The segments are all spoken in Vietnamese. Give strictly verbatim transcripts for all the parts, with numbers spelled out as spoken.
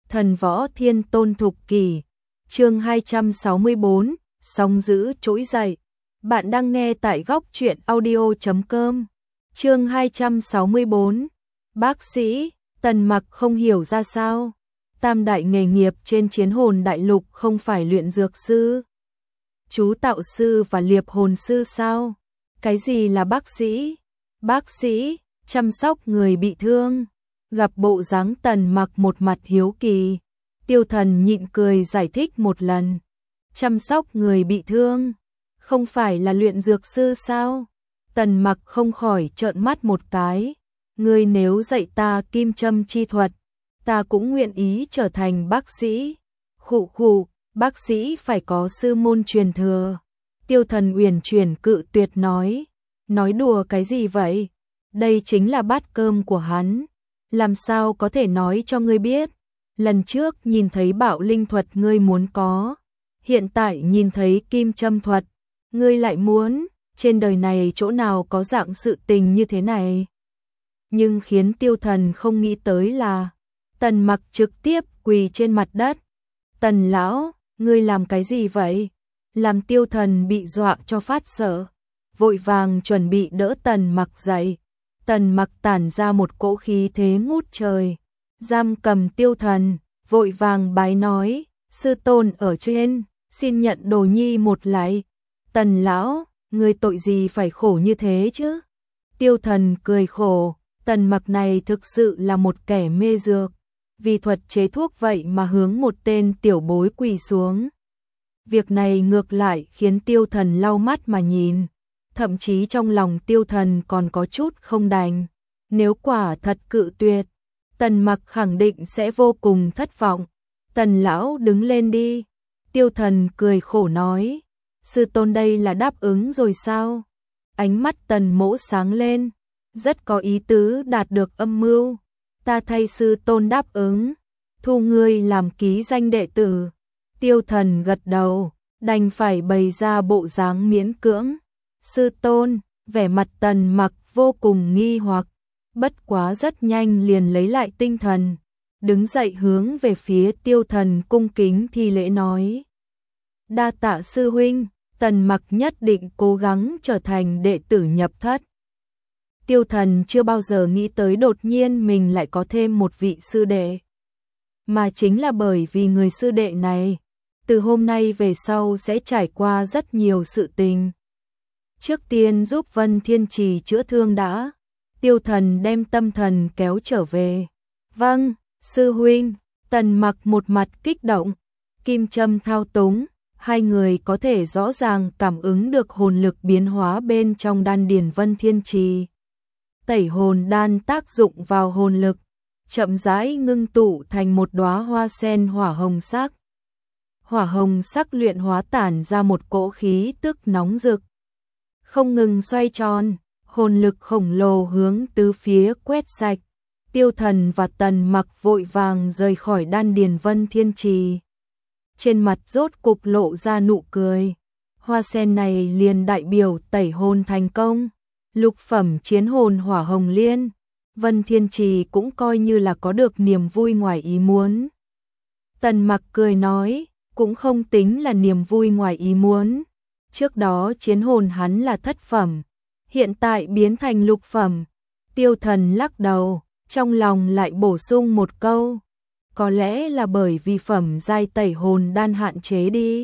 Thần võ thiên tôn thục kỷ, chương hai trăm sáu mươi bốn, sóng dữ trỗi dậy. Bạn đang nghe tại góc truyện audio chấm com. Chương hai trăm sáu mươi bốn. Bác sĩ, Tần Mặc không hiểu ra sao. Tam đại nghề nghiệp trên Chiến Hồn Đại Lục không phải luyện dược sư, chú tạo sư và liệp hồn sư sao? Cái gì là bác sĩ? Bác sĩ, chăm sóc người bị thương. Gặp bộ dáng Tần Mặc một mặt hiếu kỳ, Tiêu Thần nhịn cười giải thích một lần. Chăm sóc người bị thương, không phải là luyện dược sư sao? Tần Mặc không khỏi trợn mắt một cái. Ngươi nếu dạy ta kim châm chi thuật, ta cũng nguyện ý trở thành bác sĩ. Khụ khụ, bác sĩ phải có sư môn truyền thừa. Tiêu Thần uyển chuyển cự tuyệt nói. Nói đùa cái gì vậy? Đây chính là bát cơm của hắn. Làm sao có thể nói cho ngươi biết? Lần trước nhìn thấy bạo linh thuật ngươi muốn có, hiện tại nhìn thấy kim châm thuật, ngươi lại muốn. Trên đời này chỗ nào có dạng sự tình như thế này? Nhưng khiến Tiêu Thần không nghĩ tới là Tần Mặc trực tiếp quỳ trên mặt đất. Tần lão, ngươi làm cái gì vậy? Làm Tiêu Thần bị dọa cho phát sợ, vội vàng chuẩn bị đỡ Tần Mặc dậy. Tần Mặc tản ra một cỗ khí thế ngút trời, giam cầm Tiêu Thần, vội vàng bái nói, sư tôn ở trên, xin nhận đồ nhi một lạy. Tần lão, ngươi tội gì phải khổ như thế chứ? Tiêu Thần cười khổ, Tần Mặc này thực sự là một kẻ mê dược, vì thuật chế thuốc vậy mà hướng một tên tiểu bối quỳ xuống. Việc này ngược lại khiến Tiêu Thần lau mắt mà nhìn. Thậm chí trong lòng Tiêu Thần còn có chút không đành. Nếu quả thật cự tuyệt, Tần Mặc khẳng định sẽ vô cùng thất vọng. Tần lão đứng lên đi. Tiêu Thần cười khổ nói. Sư tôn đây là đáp ứng rồi sao? Ánh mắt Tần Mỗ sáng lên, rất có ý tứ đạt được âm mưu. Ta thay sư tôn đáp ứng, thu ngươi làm ký danh đệ tử. Tiêu Thần gật đầu, đành phải bày ra bộ dáng miễn cưỡng. Sư tôn, vẻ mặt Tần Mặc vô cùng nghi hoặc, bất quá rất nhanh liền lấy lại tinh thần, đứng dậy hướng về phía Tiêu Thần cung kính thi lễ nói. Đa tạ sư huynh, Tần Mặc nhất định cố gắng trở thành đệ tử nhập thất. Tiêu Thần chưa bao giờ nghĩ tới đột nhiên mình lại có thêm một vị sư đệ. Mà chính là bởi vì người sư đệ này, từ hôm nay về sau sẽ trải qua rất nhiều sự tình. Trước tiên giúp Vân Thiên Trì chữa thương đã. Tiêu Thần đem tâm thần kéo trở về. Vâng, sư huynh. Tần Mặc một mặt kích động. Kim châm thao túng, hai người có thể rõ ràng cảm ứng được hồn lực biến hóa bên trong đan điền Vân Thiên Trì. Tẩy hồn đan tác dụng vào hồn lực, chậm rãi ngưng tụ thành một đóa hoa sen hỏa hồng sắc. Hỏa hồng sắc luyện hóa tản ra một cỗ khí tức nóng rực, không ngừng xoay tròn, hồn lực khổng lồ hướng tứ phía quét sạch. Tiêu Thần và Tần Mặc vội vàng rời khỏi đan điền Vân Thiên Trì. Trên mặt rốt cục lộ ra nụ cười. Hoa sen này liền đại biểu tẩy hồn thành công. Lục phẩm chiến hồn hỏa hồng liên, Vân Thiên Trì cũng coi như là có được niềm vui ngoài ý muốn. Tần Mặc cười nói, cũng không tính là niềm vui ngoài ý muốn. Trước đó chiến hồn hắn là thất phẩm, hiện tại biến thành lục phẩm. Tiêu Thần lắc đầu, trong lòng lại bổ sung một câu. Có lẽ là bởi vì phẩm giai tẩy hồn đan hạn chế đi.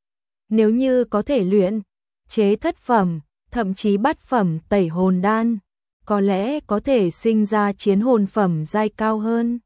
Nếu như có thể luyện chế thất phẩm, thậm chí bát phẩm tẩy hồn đan, có lẽ có thể sinh ra chiến hồn phẩm giai cao hơn.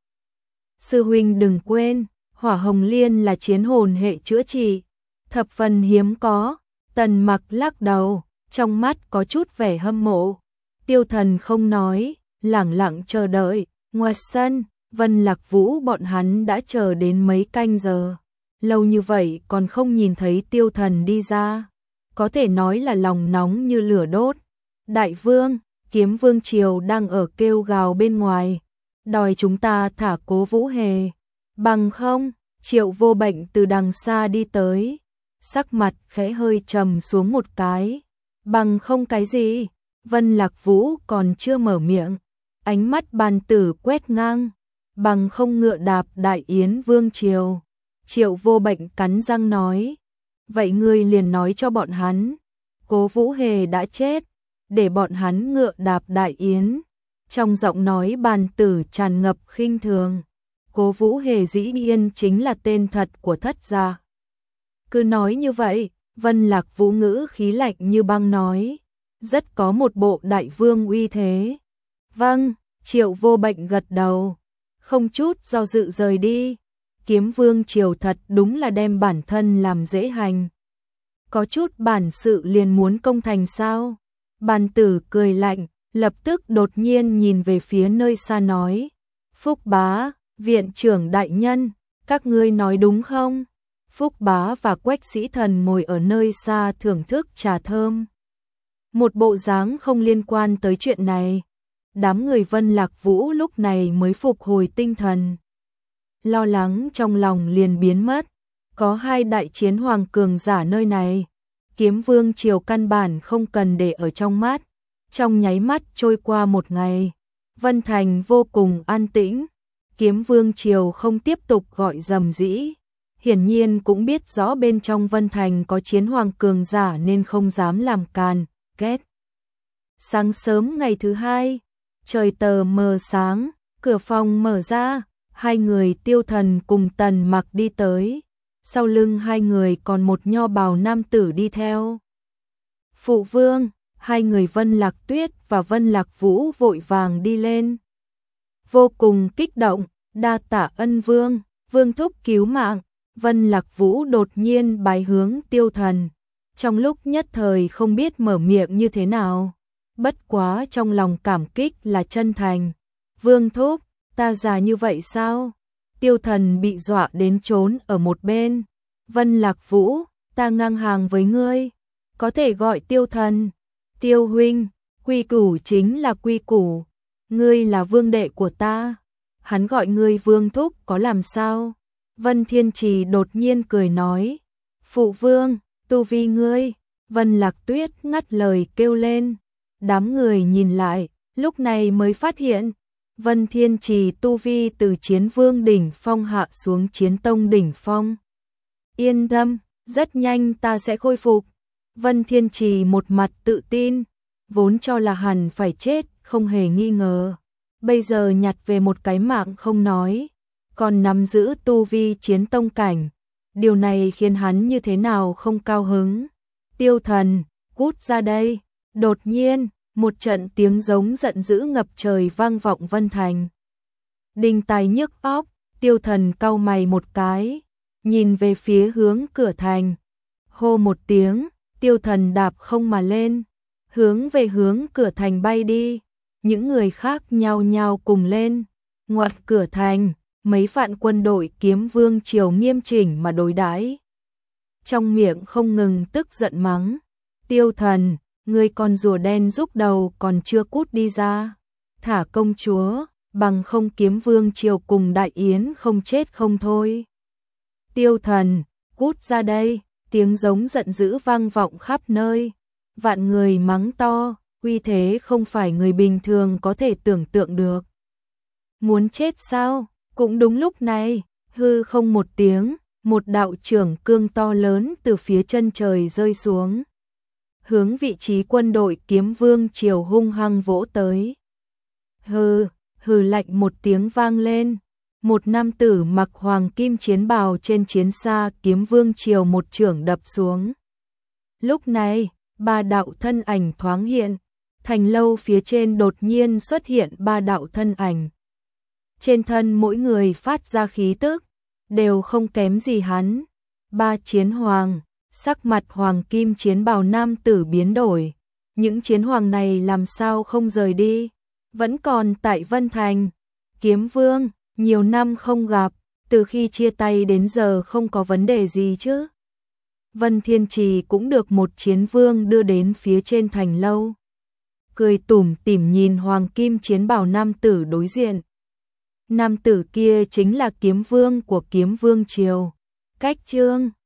Sư huynh đừng quên, hỏa hồng liên là chiến hồn hệ chữa trị, thập phần hiếm có. Tần Mặc lắc đầu, trong mắt có chút vẻ hâm mộ. Tiêu Thần không nói, lẳng lặng chờ đợi. Ngoài sân, Vân Lạc Vũ bọn hắn đã chờ đến mấy canh giờ. Lâu như vậy còn không nhìn thấy Tiêu Thần đi ra. Có thể nói là lòng nóng như lửa đốt. Đại vương, Kiếm Vương Triều đang ở kêu gào bên ngoài, đòi chúng ta thả Cố Vũ Hề. Bằng không, Triệu Vô Bệnh từ đằng xa đi tới, sắc mặt khẽ hơi trầm xuống một cái. Bằng không cái gì? Vân Lạc Vũ còn chưa mở miệng, ánh mắt bàn tử quét ngang. bằng không ngựa đạp Đại Yến vương triều. Triệu Vô Bệnh cắn răng nói, vậy ngươi liền nói cho bọn hắn, Cố Vũ Hề đã chết, để bọn hắn ngựa đạp Đại Yến. Trong giọng nói Bàn Tử tràn ngập khinh thường. Cố Vũ Hề dĩ nhiên chính là tên thật của Thất gia. Cứ nói như vậy, Vân Lạc Vũ ngữ khí lạnh như băng nói, rất có một bộ đại vương uy thế. Vâng, Triệu Vô Bệnh gật đầu, không chút do dự rời đi. Kiếm vương triều thật đúng là đem bản thân làm dễ hành. Có chút bản sự liền muốn công thành sao? Bàn Tử cười lạnh, lập tức đột nhiên nhìn về phía nơi xa nói, Phúc Bá, viện trưởng đại nhân, các ngươi nói đúng không? Phúc Bá và Quách Sĩ Thần ngồi ở nơi xa thưởng thức trà thơm. Một bộ dáng không liên quan tới chuyện này. Đám người Vân Lạc Vũ lúc này mới phục hồi tinh thần. Lo lắng trong lòng liền biến mất. Có hai đại chiến hoàng cường giả nơi này. Kiếm vương triều căn bản không cần để ở trong mắt. Trong nháy mắt trôi qua một ngày. Vân Thành vô cùng an tĩnh. Kiếm vương triều không tiếp tục gọi rầm rĩ. Hiển nhiên cũng biết rõ bên trong Vân Thành có chiến hoàng cường giả nên không dám làm càn, két. Sáng sớm ngày thứ hai, trời tờ mờ sáng, cửa phòng mở ra, hai người Tiêu Thần cùng Tần Mặc đi tới. Sau lưng hai người còn một nho bào nam tử đi theo. Phụ vương, hai người Vân Lạc Tuyết và Vân Lạc Vũ vội vàng đi lên. Vô cùng kích động, đa tạ ân vương, vương thúc cứu mạng. Vân Lạc Vũ đột nhiên bái hướng Tiêu Thần. Trong lúc nhất thời không biết mở miệng như thế nào. Bất quá trong lòng cảm kích là chân thành. Vương thúc, ta già như vậy sao? Tiêu Thần bị dọa đến trốn ở một bên. Vân Lạc Vũ, ta ngang hàng với ngươi. Có thể gọi Tiêu Thần. Tiêu huynh, quy củ chính là quy củ. Ngươi là vương đệ của ta. Hắn gọi ngươi vương thúc có làm sao? Vân Thiên Trì đột nhiên cười nói. Phụ vương, tu vi ngươi. Vân Lạc Tuyết ngắt lời kêu lên. Đám người nhìn lại, lúc này mới phát hiện. Vân Thiên Trì tu vi từ chiến vương đỉnh phong hạ xuống chiến tông đỉnh phong. Yên tâm, rất nhanh ta sẽ khôi phục. Vân Thiên Trì một mặt tự tin. Vốn cho là hẳn phải chết, không hề nghi ngờ. Bây giờ nhặt về một cái mạng không nói. Còn nắm giữ tu vi chiến tông cảnh. Điều này khiến hắn như thế nào không cao hứng. Tiêu Thần, cút ra đây. Đột nhiên, một trận tiếng giống giận dữ ngập trời vang vọng Vân Thành. Đinh tai nhức óc, Tiêu Thần cau mày một cái, nhìn về phía hướng cửa thành. Hô một tiếng, Tiêu Thần đạp không mà lên, hướng về hướng cửa thành bay đi. Những người khác nhao nhao cùng lên. Ngoặt cửa thành, mấy vạn quân đội Kiếm vương triều nghiêm chỉnh mà đối đãi. Trong miệng không ngừng tức giận mắng. Tiêu Thần, ngươi con rùa đen rúc đầu còn chưa cút đi ra. Thả công chúa, bằng không Kiếm vương triều cùng Đại Yến không chết không thôi. Tiêu Thần, cút ra đây, tiếng giống giận dữ vang vọng khắp nơi. Vạn người mắng to, uy thế không phải người bình thường có thể tưởng tượng được. Muốn chết sao? Cũng đúng lúc này, hư không một tiếng, một đạo trưởng cương to lớn từ phía chân trời rơi xuống. Hướng vị trí quân đội Kiếm vương triều hung hăng vỗ tới. Hừ, hừ lạnh một tiếng vang lên. Một nam tử mặc hoàng kim chiến bào trên chiến xa Kiếm vương triều một chưởng đập xuống. Lúc này, ba đạo thân ảnh thoáng hiện. Thành lâu phía trên đột nhiên xuất hiện ba đạo thân ảnh. Trên thân mỗi người phát ra khí tức, đều không kém gì hắn. Ba chiến hoàng, sắc mặt hoàng kim chiến bào nam tử biến đổi. Những chiến hoàng này làm sao không rời đi, vẫn còn tại Vân Thành. Kiếm vương, nhiều năm không gặp, từ khi chia tay đến giờ không có vấn đề gì chứ. Vân Thiên Trì cũng được một chiến vương đưa đến phía trên thành lâu. Cười tủm tỉm nhìn hoàng kim chiến bào nam tử đối diện. Nam tử kia chính là Kiếm vương của Kiếm vương triều, Cách Trương.